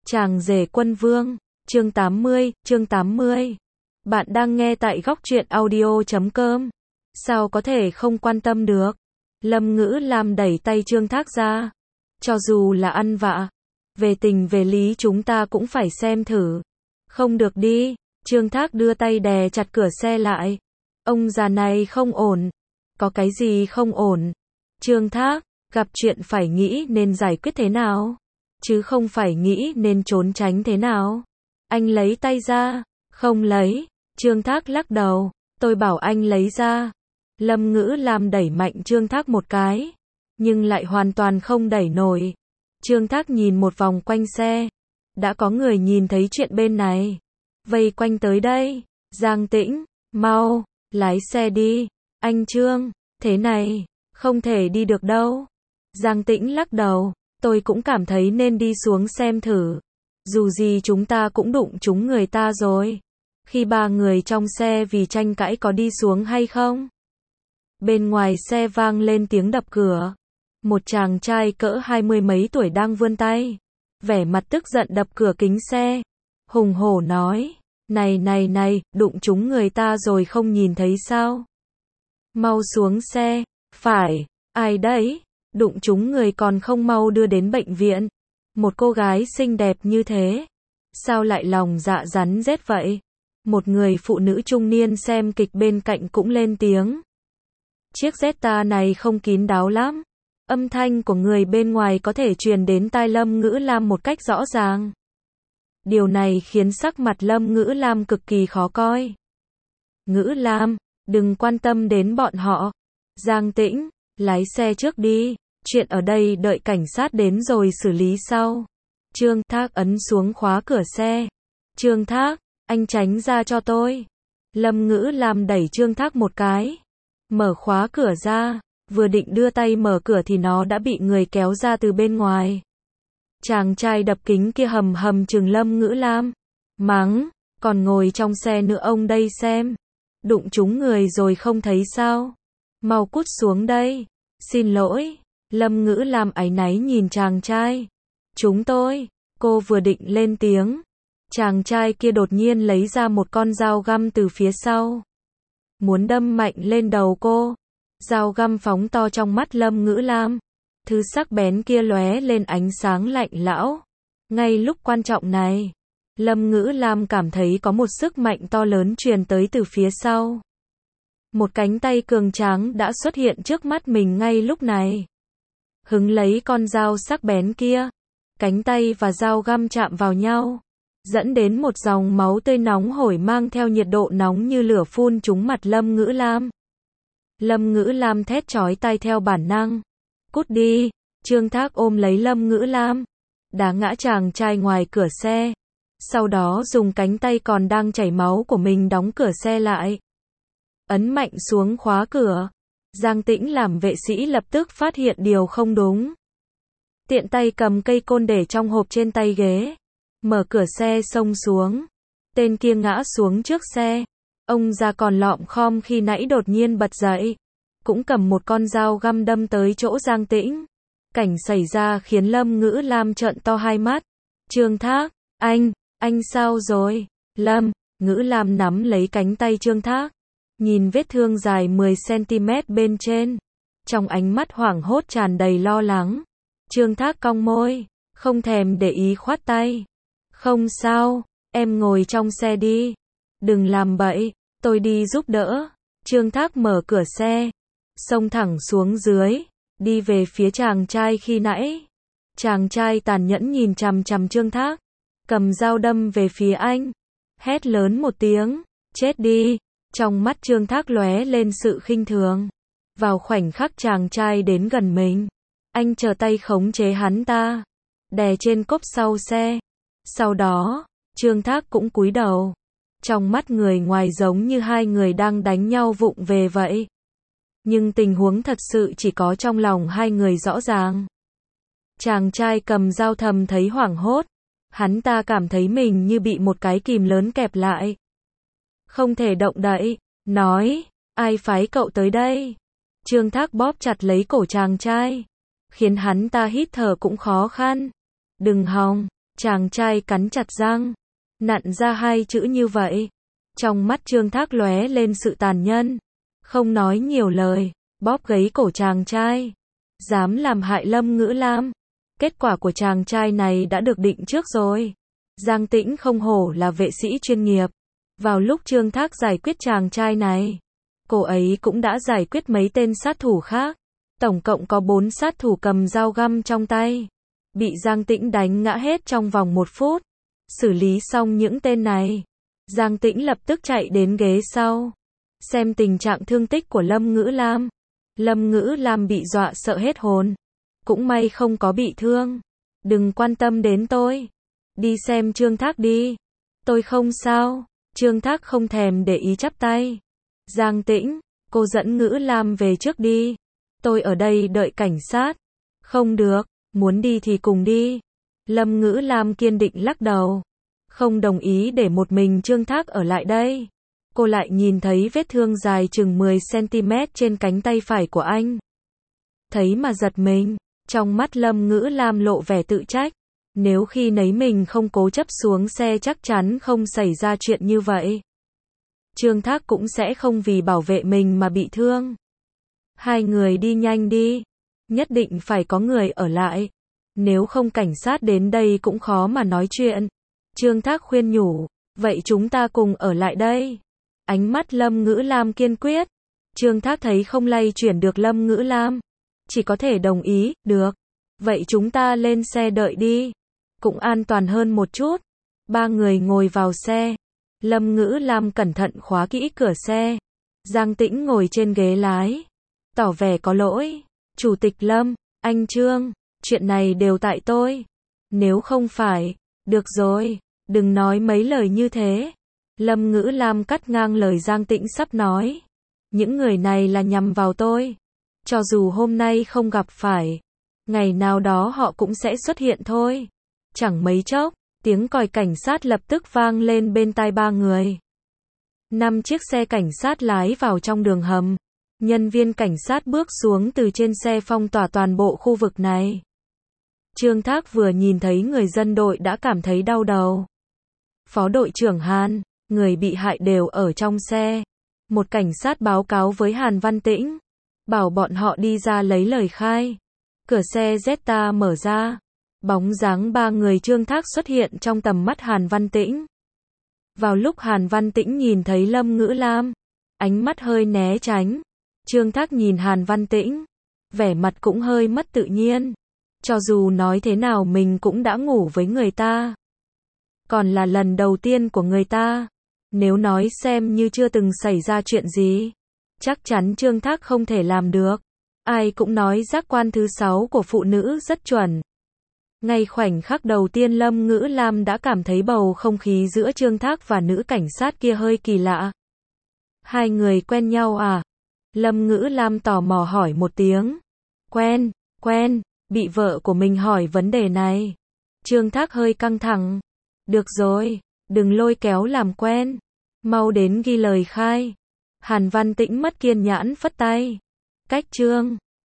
Chàng rể quân vương, chương 80. Bạn đang nghe tại góc truyện audio.com. Sao có thể không quan tâm được? Lâm Ngữ Lam đẩy tay Trương Thác ra. Cho dù là ăn vạ, về tình về lý chúng ta cũng phải xem thử. Không được đi, Trương Thác đưa tay đè chặt cửa xe lại. Ông già này không ổn. Có cái gì không ổn? Trương Thác, gặp chuyện phải nghĩ nên giải quyết thế nào, chứ không phải nghĩ nên trốn tránh thế nào. Anh lấy tay ra. Không lấy. Trương Thác lắc đầu. Tôi bảo anh lấy ra. Lâm Ngữ Lam đẩy mạnh Trương Thác một cái, nhưng lại hoàn toàn không đẩy nổi. Trương Thác nhìn một vòng quanh xe. Đã có người nhìn thấy chuyện bên này, vây quanh tới đây. Giang Tĩnh, mau, lái xe đi. Anh Trương, thế này, không thể đi được đâu. Giang Tĩnh lắc đầu. Tôi cũng cảm thấy nên đi xuống xem thử. Dù gì chúng ta cũng đụng trúng người ta rồi. Khi ba người trong xe vì tranh cãi có đi xuống hay không? Bên ngoài xe vang lên tiếng đập cửa. Một chàng trai cỡ 20 mấy tuổi đang vươn tay, vẻ mặt tức giận đập cửa kính xe. Hùng hổ nói. Này, đụng trúng người ta rồi không nhìn thấy sao? Mau xuống xe. Phải, ai đấy? Đụng trúng người còn không mau đưa đến bệnh viện. Một cô gái xinh đẹp như thế, sao lại lòng dạ rắn rết vậy? Một người phụ nữ trung niên xem kịch bên cạnh cũng lên tiếng. Chiếc Jetta này không kín đáo lắm. Âm thanh của người bên ngoài có thể truyền đến tai Lâm Ngữ Lam một cách rõ ràng. Điều này khiến sắc mặt Lâm Ngữ Lam cực kỳ khó coi. Ngữ Lam, đừng quan tâm đến bọn họ. Giang Tĩnh, lái xe trước đi. Chuyện ở đây đợi cảnh sát đến rồi xử lý sau. Trương Thác ấn xuống khóa cửa xe. Trương Thác, anh tránh ra cho tôi. Lâm Ngữ Lam đẩy Trương Thác một cái, mở khóa cửa ra. Vừa định đưa tay mở cửa thì nó đã bị người kéo ra từ bên ngoài. Chàng trai đập kính kia hầm hầm trừng Lâm Ngữ Lam, mắng, còn ngồi trong xe nữa ông đây xem. Đụng trúng người rồi không thấy sao? Mau cút xuống đây. Xin lỗi. Lâm Ngữ Lam áy náy nhìn chàng trai. Chúng tôi. Cô vừa định lên tiếng, chàng trai kia đột nhiên lấy ra một con dao găm từ phía sau, muốn đâm mạnh lên đầu cô. Dao găm phóng to trong mắt Lâm Ngữ Lam. Thứ sắc bén kia lóe lên ánh sáng lạnh lẽo. Ngay lúc quan trọng này, Lâm Ngữ Lam cảm thấy có một sức mạnh to lớn truyền tới từ phía sau. Một cánh tay cường tráng đã xuất hiện trước mắt mình ngay lúc này, hứng lấy con dao sắc bén kia. Cánh tay và dao găm chạm vào nhau, dẫn đến một dòng máu tươi nóng hổi mang theo nhiệt độ nóng như lửa phun trúng mặt Lâm Ngữ Lam. Lâm Ngữ Lam thét chói tai theo bản năng. Cút đi. Trương Thác ôm lấy Lâm Ngữ Lam, đá ngã chàng trai ngoài cửa xe. Sau đó dùng cánh tay còn đang chảy máu của mình đóng cửa xe lại, ấn mạnh xuống khóa cửa. Giang Tĩnh làm vệ sĩ lập tức phát hiện điều không đúng. Tiện tay cầm cây côn để trong hộp trên tay ghế, mở cửa xe xông xuống. Tên kia ngã xuống trước xe. Ông già còn lọm khom khi nãy đột nhiên bật dậy, cũng cầm một con dao găm đâm tới chỗ Giang Tĩnh. Cảnh xảy ra khiến Lâm Ngữ Lam trợn to hai mắt. Trương Thác, anh sao rồi? Lâm Ngữ Lam nắm lấy cánh tay Trương Thác, nhìn vết thương dài 10 cm bên trên, trong ánh mắt hoảng hốt tràn đầy lo lắng. Trương Thác cong môi, không thèm để ý khoát tay. Không sao, em ngồi trong xe đi. Đừng làm bậy, tôi đi giúp đỡ. Trương Thác mở cửa xe, xông thẳng xuống dưới, đi về phía chàng trai khi nãy. Chàng trai tàn nhẫn nhìn chằm chằm Trương Thác, cầm dao đâm về phía anh, hét lớn một tiếng, chết đi. Trong mắt Trương Thác lóe lên sự khinh thường. Vào khoảnh khắc chàng trai đến gần mình, anh trở tay khống chế hắn ta, đè trên cốp sau xe. Sau đó, Trương Thác cũng cúi đầu. Trong mắt người ngoài giống như hai người đang đánh nhau vụng về vậy. Nhưng tình huống thật sự chỉ có trong lòng hai người rõ ràng. Chàng trai cầm dao thầm thấy hoảng hốt. Hắn ta cảm thấy mình như bị một cái kìm lớn kẹp lại, không thể động đậy. Nói, ai phái cậu tới đây? Trương Thác bóp chặt lấy cổ chàng trai, khiến hắn ta hít thở cũng khó khăn. Đừng hòng. Chàng trai cắn chặt răng, nặn ra hai chữ như vậy. Trong mắt Trương Thác lóe lên sự tàn nhẫn, không nói nhiều lời, bóp gáy cổ chàng trai. Dám làm hại Lâm Ngữ Lam. Kết quả của chàng trai này đã được định trước rồi. Giang Tĩnh không hổ là vệ sĩ chuyên nghiệp. Vào lúc Trương Thác giải quyết chàng trai này, cô ấy cũng đã giải quyết mấy tên sát thủ khác. Tổng cộng có 4 sát thủ cầm dao găm trong tay. Bị Giang Tĩnh đánh ngã hết trong vòng 1 phút. Xử lý xong những tên này, Giang Tĩnh lập tức chạy đến ghế sau, xem tình trạng thương tích của Lâm Ngữ Lam. Lâm Ngữ Lam bị dọa sợ hết hồn. Cũng may không có bị thương. Đừng quan tâm đến tôi. Đi xem Trương Thác đi. Tôi không sao. Trương Thác không thèm để ý chắp tay. Giang Tĩnh, cô dẫn Ngữ Lam về trước đi. Tôi ở đây đợi cảnh sát. Không được, muốn đi thì cùng đi. Lâm Ngữ Lam kiên định lắc đầu. Không đồng ý để một mình Trương Thác ở lại đây. Cô lại nhìn thấy vết thương dài chừng 10cm trên cánh tay phải của anh. Thấy mà giật mình. Trong mắt Lâm Ngữ Lam lộ vẻ tự trách. Nếu khi nấy mình không cố chấp xuống xe chắc chắn không xảy ra chuyện như vậy. Trương Thác cũng sẽ không vì bảo vệ mình mà bị thương. Hai người đi nhanh đi. Nhất định phải có người ở lại. Nếu không cảnh sát đến đây cũng khó mà nói chuyện. Trương Thác khuyên nhủ. Vậy chúng ta cùng ở lại đây. Ánh mắt Lâm Ngữ Lam kiên quyết. Trương Thác thấy không lay chuyển được Lâm Ngữ Lam. Chỉ có thể đồng ý, được. Vậy chúng ta lên xe đợi đi. Cũng an toàn hơn một chút. Ba người ngồi vào xe. Lâm Ngữ Lam cẩn thận khóa kỹ cửa xe. Giang Tĩnh ngồi trên ghế lái. Tỏ vẻ có lỗi. Chủ tịch Lâm, anh Trương, chuyện này đều tại tôi. Nếu không phải, được rồi, đừng nói mấy lời như thế. Lâm Ngữ Lam cắt ngang lời Giang Tĩnh sắp nói. Những người này là nhằm vào tôi. Cho dù hôm nay không gặp phải, ngày nào đó họ cũng sẽ xuất hiện thôi. Chẳng mấy chốc, tiếng còi cảnh sát lập tức vang lên bên tai ba người. 5 chiếc xe cảnh sát lái vào trong đường hầm. Nhân viên cảnh sát bước xuống từ trên xe phong tỏa toàn bộ khu vực này. Trương Thác vừa nhìn thấy người dân đội đã cảm thấy đau đầu. Phó đội trưởng Hàn, người bị hại đều ở trong xe. Một cảnh sát báo cáo với Hàn Văn Tĩnh, bảo bọn họ đi ra lấy lời khai. Cửa xe Zeta mở ra. Bóng dáng ba người Trương Thác xuất hiện trong tầm mắt Hàn Văn Tĩnh. Vào lúc Hàn Văn Tĩnh nhìn thấy Lâm Ngữ Lam, ánh mắt hơi né tránh. Trương Thác nhìn Hàn Văn Tĩnh, vẻ mặt cũng hơi mất tự nhiên. Cho dù nói thế nào mình cũng đã ngủ với người ta. Còn là lần đầu tiên của người ta. Nếu nói xem như chưa từng xảy ra chuyện gì, chắc chắn Trương Thác không thể làm được. Ai cũng nói giác quan thứ 6 của phụ nữ rất chuẩn. Ngay khoảnh khắc đầu tiên Lâm Ngữ Lam đã cảm thấy bầu không khí giữa Trương Thác và nữ cảnh sát kia hơi kỳ lạ. Hai người quen nhau à? Lâm Ngữ Lam tò mò hỏi một tiếng. Quen, bị vợ của mình hỏi vấn đề này. Trương Thác hơi căng thẳng. Được rồi, đừng lôi kéo làm quen. Mau đến ghi lời khai. Hàn Văn Tĩnh mất kiên nhẫn phất tay. Cách Trương